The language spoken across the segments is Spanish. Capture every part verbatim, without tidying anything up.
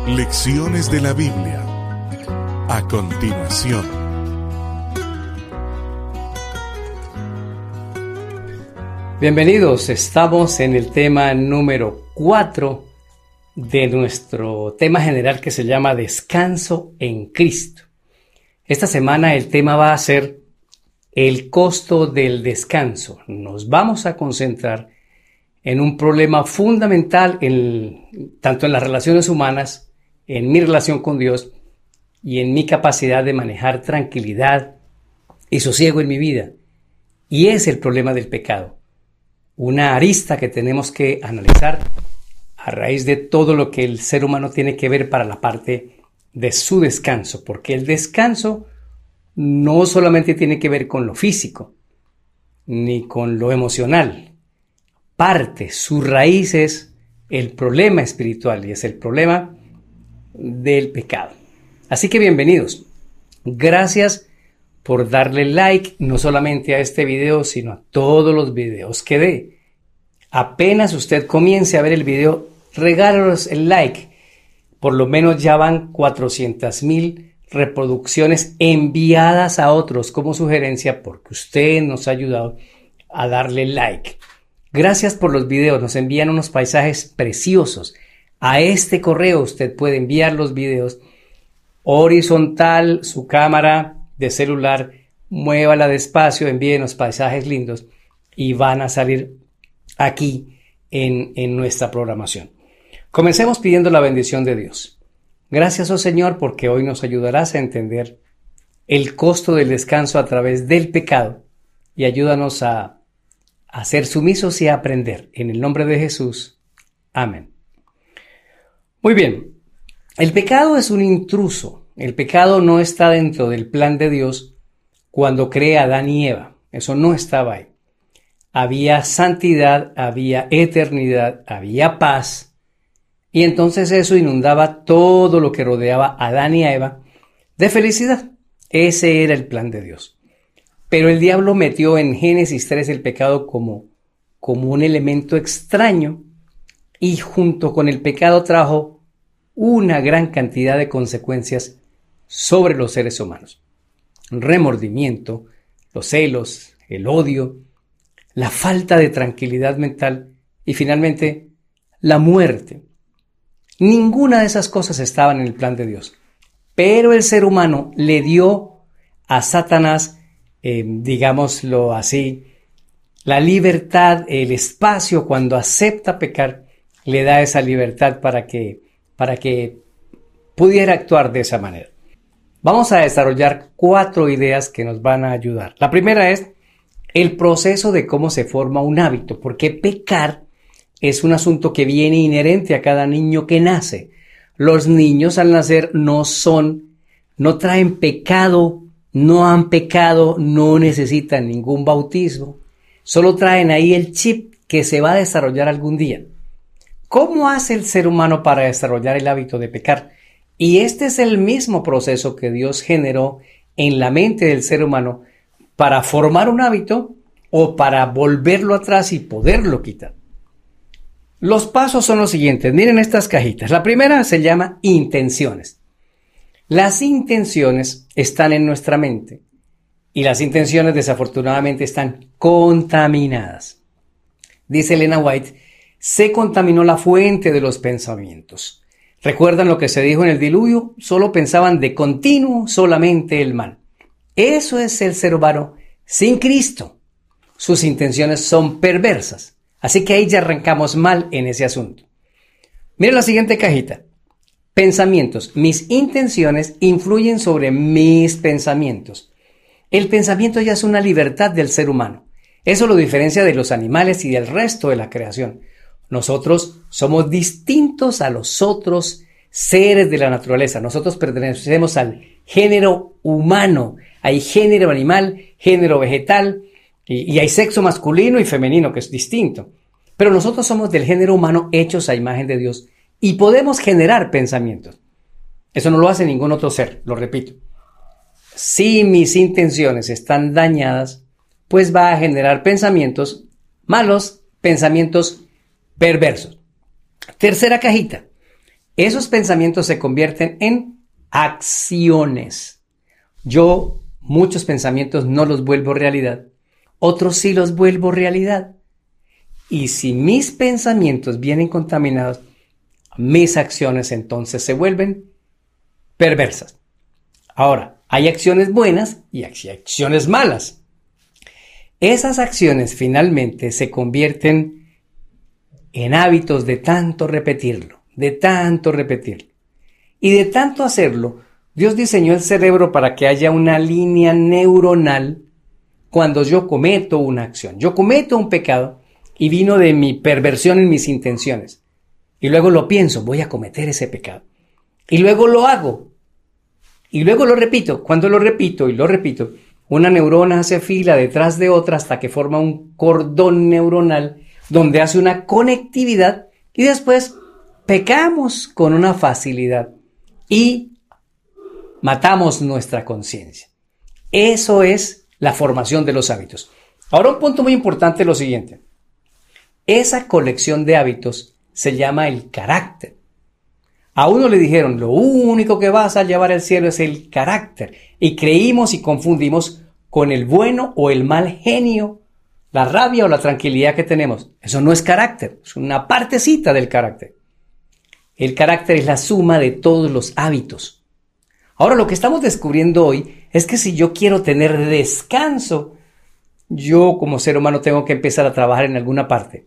Lecciones de la Biblia. A continuación. Bienvenidos, estamos en el tema número cuatro de nuestro tema general que se llama Descanso en Cristo. Esta semana el tema va a ser el costo del descanso. Nos vamos a concentrar en un problema fundamental en, tanto en las relaciones humanas, en mi relación con Dios y en mi capacidad de manejar tranquilidad y sosiego en mi vida. Y es el problema del pecado. Una arista que tenemos que analizar a raíz de todo lo que el ser humano tiene que ver para la parte de su descanso, porque el descanso no solamente tiene que ver con lo físico, ni con lo emocional. Parte, su raíz es el problema espiritual y es el problema del pecado. Así que bienvenidos. Gracias por darle like no solamente a este video, sino a todos los videos que dé. Apenas usted comience a ver el video, regálanos el like. Por lo menos ya van cuatrocientas mil reproducciones enviadas a otros como sugerencia porque usted nos ha ayudado a darle like. Gracias por los videos, nos envían unos paisajes preciosos. A este correo usted puede enviar los videos horizontal, su cámara de celular, muévala despacio, envíenos paisajes lindos y van a salir aquí en, en nuestra programación. Comencemos pidiendo la bendición de Dios. Gracias, oh Señor, porque hoy nos ayudarás a entender el costo del descanso a través del pecado y ayúdanos a, a ser sumisos y a aprender. En el nombre de Jesús. Amén. Muy bien. El pecado es un intruso. El pecado no está dentro del plan de Dios cuando crea a Adán y Eva. Eso no estaba ahí. Había santidad, había eternidad, había paz. Y entonces eso inundaba todo lo que rodeaba a Adán y a Eva de felicidad. Ese era el plan de Dios. Pero el diablo metió en Génesis tres el pecado como, como un elemento extraño y junto con el pecado trajo una gran cantidad de consecuencias sobre los seres humanos. Remordimiento, los celos, el odio, la falta de tranquilidad mental y finalmente la muerte. Ninguna de esas cosas estaban en el plan de Dios. Pero el ser humano le dio a Satanás, eh, digámoslo así, la libertad, el espacio cuando acepta pecar, le da esa libertad para que, para que pudiera actuar de esa manera. Vamos a desarrollar cuatro ideas que nos van a ayudar. La primera es el proceso de cómo se forma un hábito, porque pecar es un asunto que viene inherente a cada niño que nace. Los niños al nacer no son, no traen pecado, no han pecado, no necesitan ningún bautismo. Solo traen ahí el chip que se va a desarrollar algún día. ¿Cómo hace el ser humano para desarrollar el hábito de pecar? Y este es el mismo proceso que Dios generó en la mente del ser humano para formar un hábito o para volverlo atrás y poderlo quitar. Los pasos son los siguientes. Miren estas cajitas. La primera se llama intenciones. Las intenciones están en nuestra mente y las intenciones desafortunadamente están contaminadas. Dice Elena White, se contaminó la fuente de los pensamientos. ¿Recuerdan lo que se dijo en el diluvio? Solo pensaban de continuo solamente el mal. Eso es el ser humano sin Cristo. Sus intenciones son perversas. Así que ahí ya arrancamos mal en ese asunto. Mira la siguiente cajita. Pensamientos. Mis intenciones influyen sobre mis pensamientos. El pensamiento ya es una libertad del ser humano. Eso lo diferencia de los animales y del resto de la creación. Nosotros somos distintos a los otros seres de la naturaleza. Nosotros pertenecemos al género humano. Hay género animal, género vegetal, y, y hay sexo masculino y femenino, que es distinto. Pero nosotros somos del género humano hechos a imagen de Dios y podemos generar pensamientos. Eso no lo hace ningún otro ser, lo repito. Si mis intenciones están dañadas, pues va a generar pensamientos malos, pensamientos perversos. Tercera cajita. Esos pensamientos se convierten en acciones. Yo muchos pensamientos no los vuelvo realidad, otros sí los vuelvo realidad. Y si mis pensamientos vienen contaminados, mis acciones entonces se vuelven perversas. Ahora, hay acciones buenas y acciones malas. Esas acciones finalmente se convierten en hábitos de tanto repetirlo, de tanto repetirlo. Y de tanto hacerlo, Dios diseñó el cerebro para que haya una línea neuronal cuando yo cometo una acción. Yo cometo un pecado y vino de mi perversión en mis intenciones. Y luego lo pienso, voy a cometer ese pecado. Y luego lo hago. Y luego lo repito. Cuando lo repito y lo repito, una neurona hace fila detrás de otra hasta que forma un cordón neuronal donde hace una conectividad y después pecamos con una facilidad y matamos nuestra conciencia. Eso es la formación de los hábitos. Ahora un punto muy importante es lo siguiente. Esa colección de hábitos se llama el carácter. A uno le dijeron, lo único que vas a llevar al cielo es el carácter. Y creímos y confundimos con el bueno o el mal genio, la rabia o la tranquilidad que tenemos. Eso no es carácter, es una partecita del carácter. El carácter es la suma de todos los hábitos. Ahora lo que estamos descubriendo hoy es que si yo quiero tener descanso, yo como ser humano tengo que empezar a trabajar en alguna parte.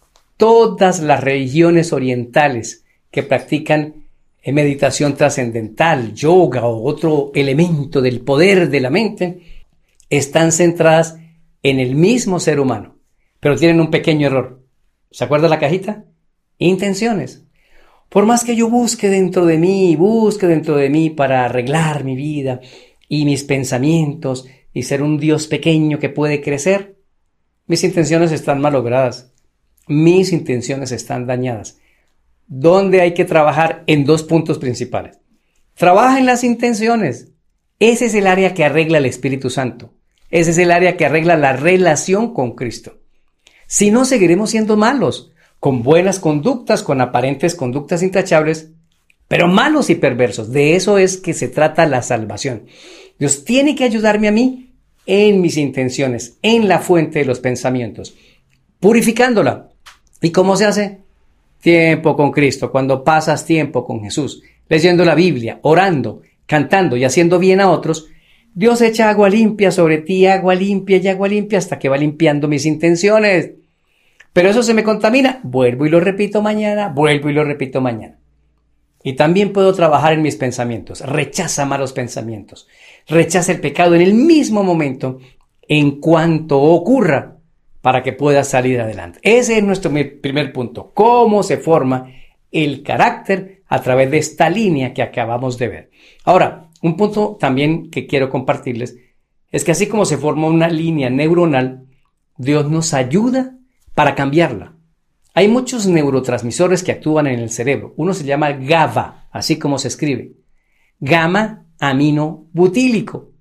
Todas las religiones orientales que practican meditación trascendental, yoga o otro elemento del poder de la mente, están centradas en el mismo ser humano, pero tienen un pequeño error. ¿Se acuerda la cajita? Intenciones. Por más que yo busque dentro de mí, busque dentro de mí para arreglar mi vida y mis pensamientos y ser un Dios pequeño que puede crecer, mis intenciones están malogradas. Mis intenciones están dañadas. ¿Dónde hay que trabajar? En dos puntos principales. Trabaja en las intenciones. Ese es el área que arregla el Espíritu Santo. Ese es el área que arregla la relación con Cristo. Si no, seguiremos siendo malos, con buenas conductas, con aparentes conductas intachables, pero malos y perversos. De eso es que se trata la salvación. Dios tiene que ayudarme a mí en mis intenciones, en la fuente de los pensamientos, purificándola. ¿Y cómo se hace? Tiempo con Cristo. Cuando pasas tiempo con Jesús, leyendo la Biblia, orando, cantando y haciendo bien a otros, Dios echa agua limpia sobre ti, agua limpia y agua limpia hasta que va limpiando mis intenciones. Pero eso se me contamina. Vuelvo y lo repito mañana, vuelvo y lo repito mañana. Y también puedo trabajar en mis pensamientos. Rechaza malos pensamientos. Rechaza el pecado en el mismo momento en cuanto ocurra, para que pueda salir adelante. Ese es nuestro primer punto. ¿Cómo se forma el carácter a través de esta línea que acabamos de ver? Ahora, un punto también que quiero compartirles es que así como se forma una línea neuronal, Dios nos ayuda para cambiarla. Hay muchos neurotransmisores que actúan en el cerebro. Uno se llama GABA, así como se escribe. Gamma amino butílico.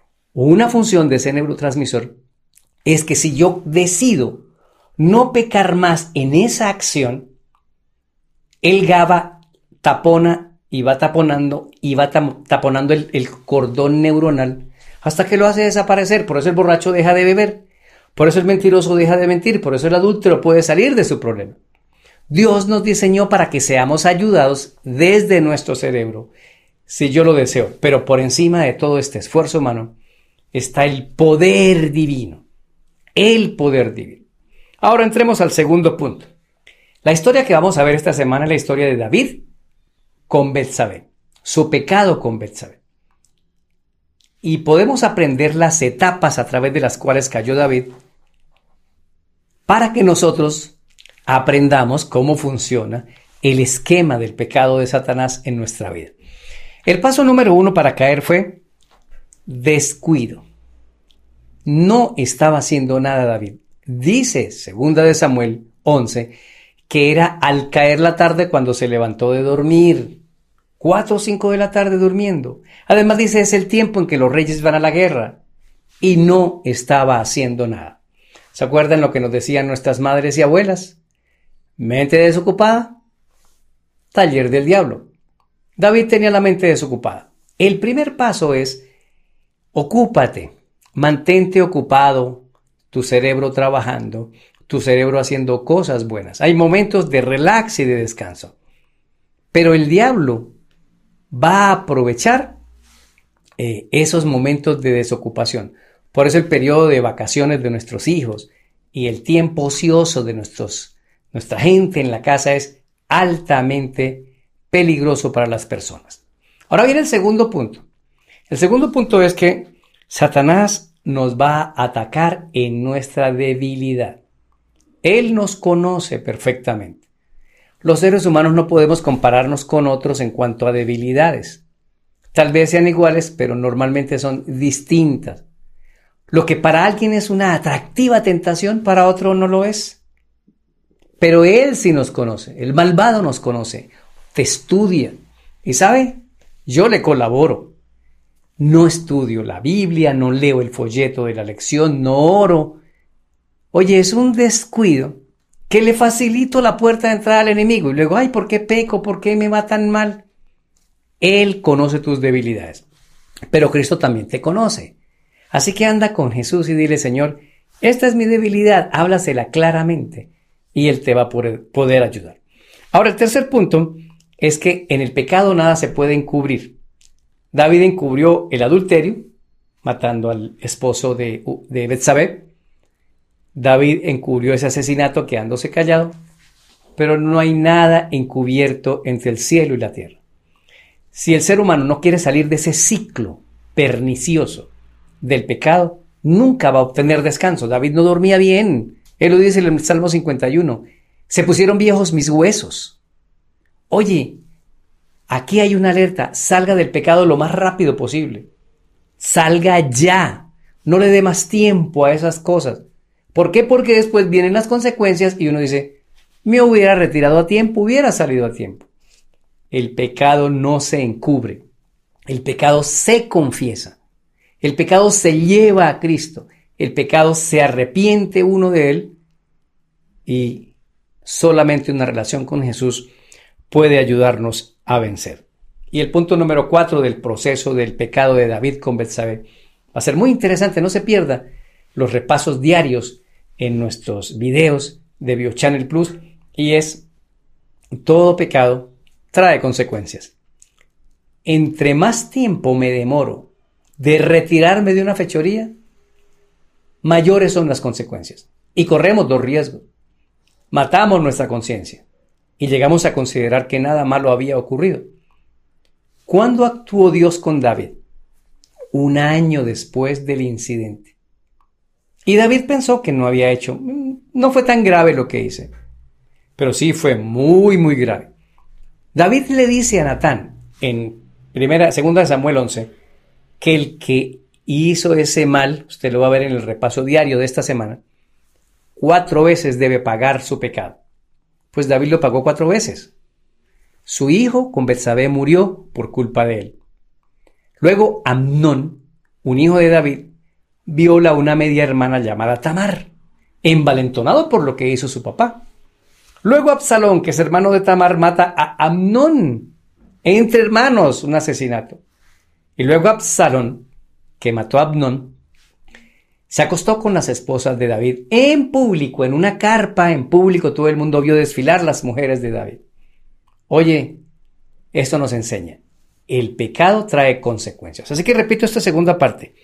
Una función de ese neurotransmisor es que si yo decido no pecar más en esa acción, el GABA tapona y va taponando y va taponando el, el cordón neuronal hasta que lo hace desaparecer. Por eso el borracho deja de beber, por eso el mentiroso deja de mentir, por eso el adúltero puede salir de su problema. Dios nos diseñó para que seamos ayudados desde nuestro cerebro, si yo lo deseo, pero por encima de todo este esfuerzo humano está el poder divino. El poder divino. Ahora entremos al segundo punto. La historia que vamos a ver esta semana es la historia de David con Betsabé, su pecado con Betsabé. Y podemos aprender las etapas a través de las cuales cayó David para que nosotros aprendamos cómo funciona el esquema del pecado de Satanás en nuestra vida. El paso número uno para caer fue descuido. No estaba haciendo nada David. Dice, segunda de Samuel once, que era al caer la tarde cuando se levantó de dormir. Cuatro o cinco de la tarde durmiendo. Además dice, es el tiempo en que los reyes van a la guerra. Y no estaba haciendo nada. ¿Se acuerdan lo que nos decían nuestras madres y abuelas? Mente desocupada, taller del diablo. David tenía la mente desocupada. El primer paso es: ocúpate, mantente ocupado, tu cerebro trabajando, tu cerebro haciendo cosas buenas. Hay momentos de relax y de descanso. Pero el diablo va a aprovechar eh, esos momentos de desocupación. Por eso el periodo de vacaciones de nuestros hijos y el tiempo ocioso de nuestros, nuestra gente en la casa es altamente peligroso para las personas. Ahora viene el segundo punto. El segundo punto es que Satanás nos va a atacar en nuestra debilidad. Él nos conoce perfectamente. Los seres humanos no podemos compararnos con otros en cuanto a debilidades. Tal vez sean iguales, pero normalmente son distintas. Lo que para alguien es una atractiva tentación, para otro no lo es. Pero Él sí nos conoce. El malvado nos conoce. Te estudia. Y ¿sabe? Yo le colaboro. No estudio la Biblia, no leo el folleto de la lección, no oro. Oye, es un descuido que le facilito la puerta de entrada al enemigo. Y luego, ay, ¿por qué peco? ¿Por qué me va tan mal? Él conoce tus debilidades. Pero Cristo también te conoce. Así que anda con Jesús y dile: Señor, esta es mi debilidad, háblasela claramente y Él te va a poder ayudar. Ahora, el tercer punto es que en el pecado nada se puede encubrir. David encubrió el adulterio, matando al esposo de, de Betsabé. David encubrió ese asesinato quedándose callado, pero no hay nada encubierto entre el cielo y la tierra. Si el ser humano no quiere salir de ese ciclo pernicioso del pecado, nunca va a obtener descanso. David no dormía bien. Él lo dice en el Salmo cincuenta y uno. Se pusieron viejos mis huesos. Oye, aquí hay una alerta. Salga del pecado lo más rápido posible. Salga ya. No le dé más tiempo a esas cosas. ¿Por qué? Porque después vienen las consecuencias y uno dice: me hubiera retirado a tiempo, hubiera salido a tiempo. El pecado no se encubre. El pecado se confiesa. El pecado se lleva a Cristo. El pecado se arrepiente uno de él y solamente una relación con Jesús puede ayudarnos a vencer. Y el punto número cuatro del proceso del pecado de David con Betsabé va a ser muy interesante. No se pierda los repasos diarios en nuestros videos de BioChannel Plus, y es: todo pecado trae consecuencias. Entre más tiempo me demoro de retirarme de una fechoría, mayores son las consecuencias. Y corremos dos riesgos. Matamos nuestra conciencia y llegamos a considerar que nada malo había ocurrido. ¿Cuándo actuó Dios con David? Un año después del incidente. Y David pensó que no había hecho, no fue tan grave lo que hice. Pero sí fue muy, muy grave. David le dice a Natán en primera, segunda de Samuel once, que el que hizo ese mal, usted lo va a ver en el repaso diario de esta semana, cuatro veces debe pagar su pecado. Pues David lo pagó cuatro veces. Su hijo con Betsabé murió por culpa de él. Luego Amnón, un hijo de David, viola a una media hermana llamada Tamar, envalentonado por lo que hizo su papá. Luego Absalón, que es hermano de Tamar, mata a Amnón. Entre hermanos, un asesinato. Y luego Absalón, que mató a Amnón, se acostó con las esposas de David en público, en una carpa, en público. Todo el mundo vio desfilar las mujeres de David. Oye, esto nos enseña: el pecado trae consecuencias. Así que repito esta segunda parte.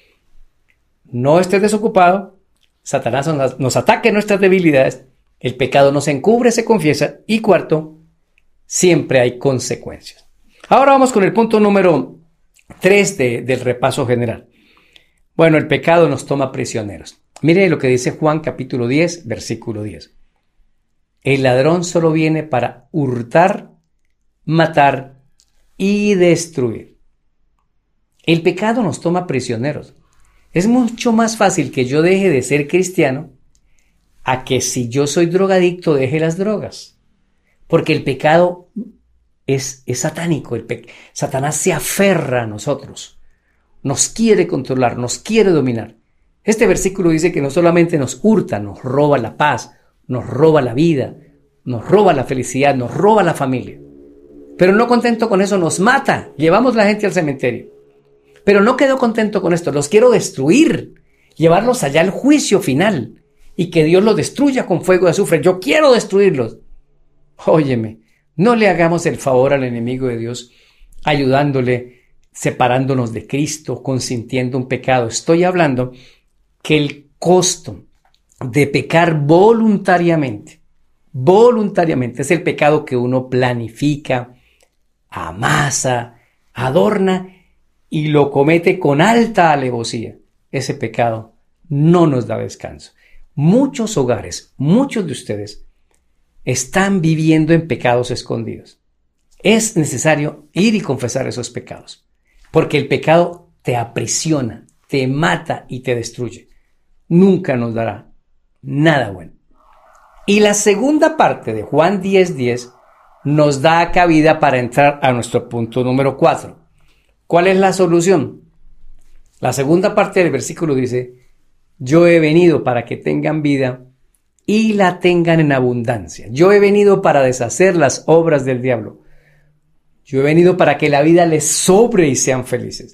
No estés desocupado. Satanás nos, nos ataca en nuestras debilidades. El pecado no se encubre, se confiesa. Y cuarto, siempre hay consecuencias. Ahora vamos con el punto número tres de, del repaso general. Bueno, el pecado nos toma prisioneros. Mire lo que dice Juan capítulo diez, versículo diez. El ladrón solo viene para hurtar, matar y destruir. El pecado nos toma prisioneros. Es mucho más fácil que yo deje de ser cristiano a que si yo soy drogadicto deje las drogas. Porque el pecado es, es satánico. El pe- Satanás se aferra a nosotros. Nos quiere controlar, nos quiere dominar. Este versículo dice que no solamente nos hurta, nos roba la paz, nos roba la vida, nos roba la felicidad, nos roba la familia. Pero no contento con eso, nos mata. Llevamos la gente al cementerio. Pero no quedo contento con esto. Los quiero destruir. Llevarlos allá al juicio final. Y que Dios los destruya con fuego de azufre. Yo quiero destruirlos. Óyeme, no le hagamos el favor al enemigo de Dios ayudándole, separándonos de Cristo, consintiendo un pecado. Estoy hablando que el costo de pecar voluntariamente, voluntariamente, es el pecado que uno planifica, amasa, adorna y lo comete con alta alevosía. Ese pecado no nos da descanso. Muchos hogares, muchos de ustedes, están viviendo en pecados escondidos. Es necesario ir y confesar esos pecados, porque el pecado te aprisiona, te mata y te destruye. Nunca nos dará nada bueno. Y la segunda parte de Juan diez diez nos da cabida para entrar a nuestro punto número cuatro. ¿Cuál es la solución? La segunda parte del versículo dice: yo he venido para que tengan vida y la tengan en abundancia. Yo he venido para deshacer las obras del diablo. Yo he venido para que la vida les sobre y sean felices.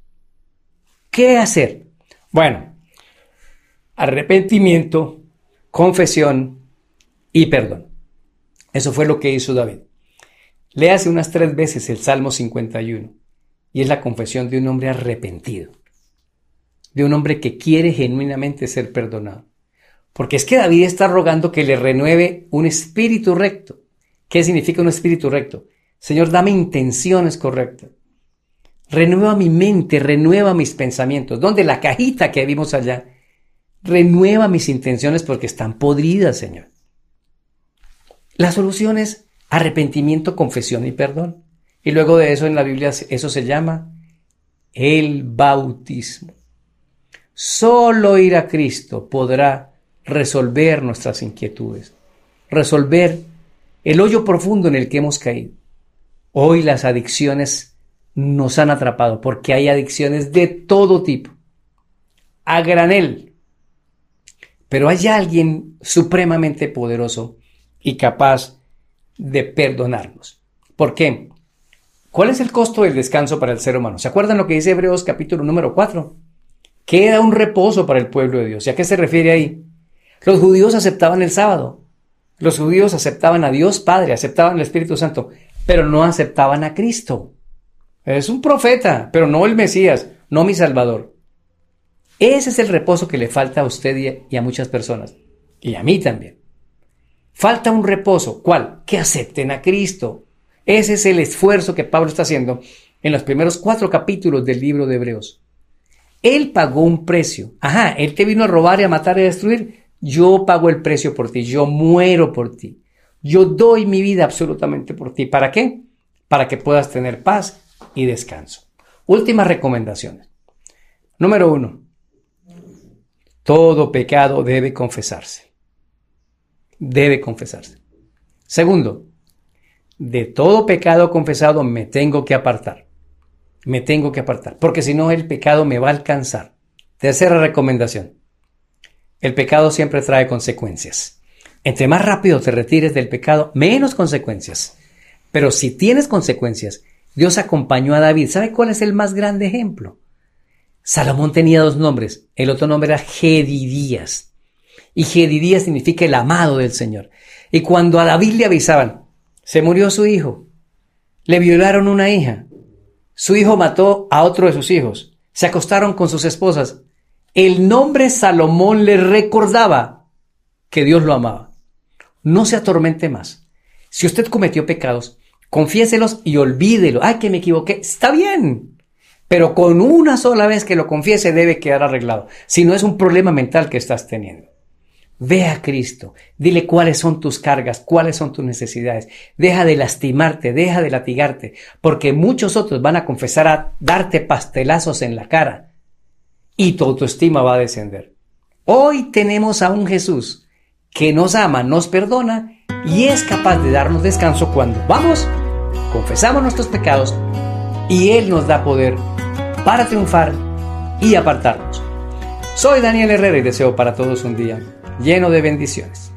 ¿Qué hacer? Bueno, arrepentimiento, confesión y perdón. Eso fue lo que hizo David. Léase unas tres veces el Salmo cincuenta y uno y es la confesión de un hombre arrepentido, de un hombre que quiere genuinamente ser perdonado. Porque es que David está rogando que le renueve un espíritu recto. ¿Qué significa un espíritu recto? Señor, dame intenciones correctas. Renueva mi mente, renueva mis pensamientos. ¿Dónde? La cajita que vimos allá. Renueva mis intenciones porque están podridas, Señor. La solución es arrepentimiento, confesión y perdón. Y luego de eso en la Biblia eso se llama el bautismo. Solo ir a Cristo podrá resolver nuestras inquietudes, resolver el hoyo profundo en el que hemos caído. Hoy las adicciones nos han atrapado porque hay adicciones de todo tipo, a granel. Pero hay alguien supremamente poderoso y capaz de perdonarnos. ¿Por qué? ¿Cuál es el costo del descanso para el ser humano? ¿Se acuerdan lo que dice Hebreos capítulo número cuatro? Queda un reposo para el pueblo de Dios. ¿Y a qué se refiere ahí? Los judíos aceptaban el sábado. Los judíos aceptaban a Dios Padre, aceptaban el Espíritu Santo, pero no aceptaban a Cristo. Es un profeta, pero no el Mesías, no mi Salvador. Ese es el reposo que le falta a usted y a muchas personas, y a mí también. Falta un reposo. ¿Cuál? Que acepten a Cristo. Ese es el esfuerzo que Pablo está haciendo en los primeros cuatro capítulos del libro de Hebreos. Él pagó un precio. Ajá, Él te vino a robar y a matar y a destruir. Yo pago el precio por ti, yo muero por ti. Yo doy mi vida absolutamente por ti. ¿Para qué? Para que puedas tener paz y descanso. Últimas recomendaciones. Número uno. Todo pecado debe confesarse. Debe confesarse. Segundo, de todo pecado confesado me tengo que apartar. Me tengo que apartar, porque si no el pecado me va a alcanzar. Tercera recomendación. El pecado siempre trae consecuencias. Entre más rápido te retires del pecado, menos consecuencias. Pero si tienes consecuencias, Dios acompañó a David. ¿Sabe cuál es el más grande ejemplo? Salomón tenía dos nombres. El otro nombre era Jedidías. Y Jedidías significa el amado del Señor. Y cuando a David le avisaban, se murió su hijo, le violaron una hija, su hijo mató a otro de sus hijos, se acostaron con sus esposas, el nombre Salomón le recordaba que Dios lo amaba. No se atormente más. Si usted cometió pecados, confiéselos y olvídelo. ¡Ay, que me equivoqué! Está bien, pero con una sola vez que lo confiese debe quedar arreglado. Si no, es un problema mental que estás teniendo. Ve a Cristo, dile cuáles son tus cargas, cuáles son tus necesidades. Deja de lastimarte, deja de latigarte, porque muchos otros van a confesar a darte pastelazos en la cara y tu autoestima va a descender. Hoy tenemos a un Jesús que nos ama, nos perdona y es capaz de darnos descanso cuando vamos, confesamos nuestros pecados y Él nos da poder para triunfar y apartarnos. Soy Daniel Herrera y deseo para todos un día lleno de bendiciones.